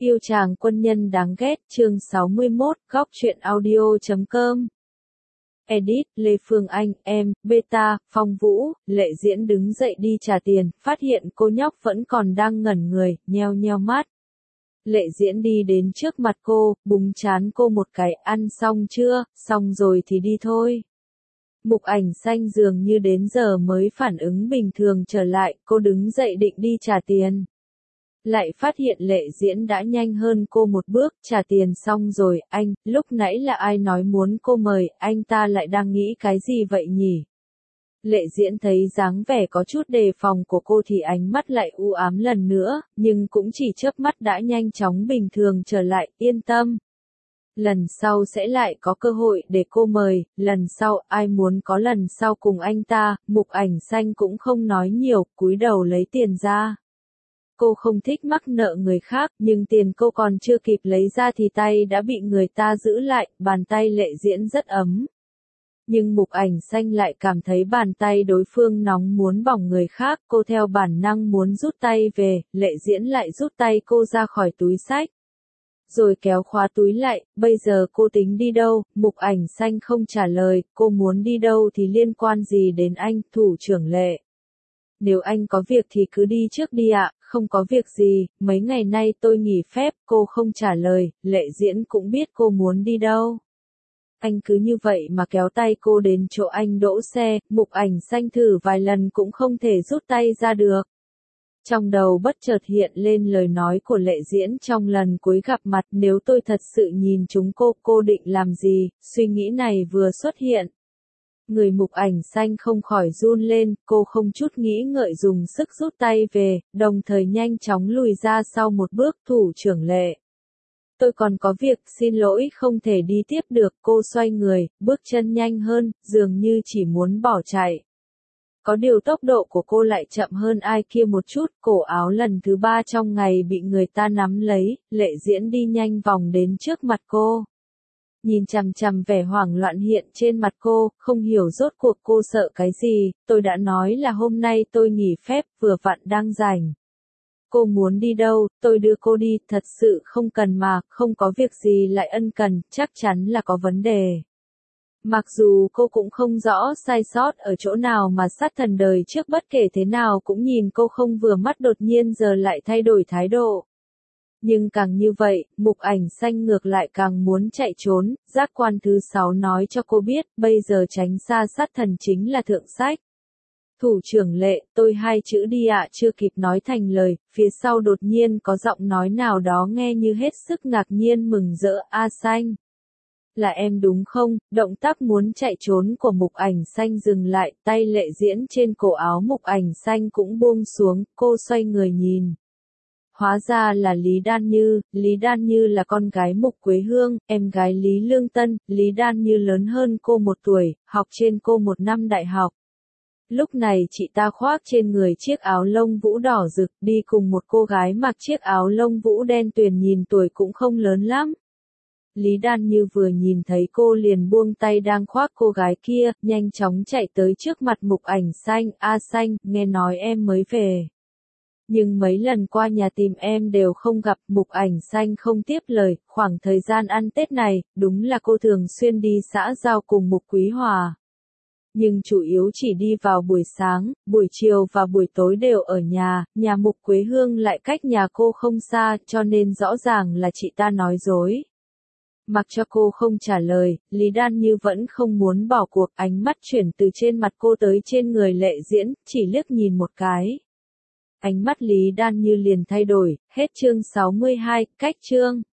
Yêu chàng quân nhân đáng ghét, chương 61, góc truyện audio.com. Edit, Lê Phương Anh, em, Beta, Phong Vũ, Lệ Diễn đứng dậy đi trả tiền, phát hiện cô nhóc vẫn còn đang ngẩn người, nheo nheo mắt. Lệ Diễn đi đến trước mặt cô, búng trán cô một cái, ăn xong chưa, xong rồi thì đi thôi. Mục Ảnh Xanh dường như đến giờ mới phản ứng bình thường trở lại, cô đứng dậy định đi trả tiền. Lại phát hiện Lệ Diễn đã nhanh hơn cô một bước, trả tiền xong rồi, anh, lúc nãy là ai nói muốn cô mời, anh ta lại đang nghĩ cái gì vậy nhỉ? Lệ Diễn thấy dáng vẻ có chút đề phòng của cô thì ánh mắt lại u ám lần nữa, nhưng cũng chỉ chớp mắt đã nhanh chóng bình thường trở lại, yên tâm. Lần sau sẽ lại có cơ hội để cô mời, lần sau, ai muốn có lần sau cùng anh ta, Mục Ảnh Xanh cũng không nói nhiều, cúi đầu lấy tiền ra. Cô không thích mắc nợ người khác, nhưng tiền cô còn chưa kịp lấy ra thì tay đã bị người ta giữ lại, bàn tay Lệ Diễn rất ấm. Nhưng Mục Ảnh Xanh lại cảm thấy bàn tay đối phương nóng muốn bỏng người khác, cô theo bản năng muốn rút tay về, Lệ Diễn lại rút tay cô ra khỏi túi xách. Rồi kéo khóa túi lại, bây giờ cô tính đi đâu, Mục Ảnh Xanh không trả lời, cô muốn đi đâu thì liên quan gì đến anh, thủ trưởng Lệ. Nếu anh có việc thì cứ đi trước đi ạ, không có việc gì, mấy ngày nay tôi nghỉ phép, cô không trả lời, Lệ Diễn cũng biết cô muốn đi đâu. Anh cứ như vậy mà kéo tay cô đến chỗ anh đỗ xe, Mục Ảnh Xanh thử vài lần cũng không thể rút tay ra được. Trong đầu bất chợt hiện lên lời nói của Lệ Diễn trong lần cuối gặp mặt, nếu tôi thật sự nhìn chúng cô định làm gì, suy nghĩ này vừa xuất hiện. Người Mục Ảnh Xanh không khỏi run lên, cô không chút nghĩ ngợi dùng sức rút tay về, đồng thời nhanh chóng lùi ra sau một bước, thủ trưởng Lệ. Tôi còn có việc, xin lỗi không thể đi tiếp được, cô xoay người, bước chân nhanh hơn, dường như chỉ muốn bỏ chạy. Có điều tốc độ của cô lại chậm hơn ai kia một chút, cổ áo lần thứ 3 trong ngày bị người ta nắm lấy, Lệ Diễn đi nhanh vòng đến trước mặt cô. Nhìn chằm chằm vẻ hoảng loạn hiện trên mặt cô, không hiểu rốt cuộc cô sợ cái gì, tôi đã nói là hôm nay tôi nghỉ phép, vừa vặn đang rảnh. Cô muốn đi đâu, tôi đưa cô đi, thật sự không cần mà, không có việc gì lại ân cần, chắc chắn là có vấn đề. Mặc dù cô cũng không rõ sai sót ở chỗ nào mà sát thần đời trước bất kể thế nào cũng nhìn cô không vừa mắt đột nhiên giờ lại thay đổi thái độ. Nhưng càng như vậy, Mục Ảnh Xanh ngược lại càng muốn chạy trốn, giác quan thứ 6 nói cho cô biết, bây giờ tránh xa sát thần chính là thượng sách. Thủ trưởng Lệ, tôi 2 chữ đi ạ, chưa kịp nói thành lời, phía sau đột nhiên có giọng nói nào đó nghe như hết sức ngạc nhiên mừng rỡ, A Xanh. Là em đúng không? Động tác muốn chạy trốn của Mục Ảnh Xanh dừng lại, tay Lệ Diễn trên cổ áo Mục Ảnh Xanh cũng buông xuống, cô xoay người nhìn. Hóa ra là Lý Đan Như là con gái Mục Quế Hương, em gái Lý Lương Tân, Lý Đan Như lớn hơn cô 1 tuổi, học trên cô 1 năm đại học. Lúc này chị ta khoác trên người chiếc áo lông vũ đỏ rực, đi cùng một cô gái mặc chiếc áo lông vũ đen tuyền nhìn tuổi cũng không lớn lắm. Lý Đan Như vừa nhìn thấy cô liền buông tay đang khoác cô gái kia, nhanh chóng chạy tới trước mặt Mục Ảnh Xanh, A Xanh, nghe nói em mới về. Nhưng mấy lần qua nhà tìm em đều không gặp, Mục Ảnh Xanh không tiếp lời, khoảng thời gian ăn Tết này, đúng là cô thường xuyên đi xã giao cùng Mục Quý Hòa. Nhưng chủ yếu chỉ đi vào buổi sáng, buổi chiều và buổi tối đều ở nhà Mục Quế Hương lại cách nhà cô không xa, cho nên rõ ràng là chị ta nói dối. Mặc cho cô không trả lời, Lý Đan Như vẫn không muốn bỏ cuộc, ánh mắt chuyển từ trên mặt cô tới trên người Lệ Diễn, chỉ liếc nhìn một cái. Ánh mắt Lý Đan Như liền thay đổi, hết chương 62, cách chương.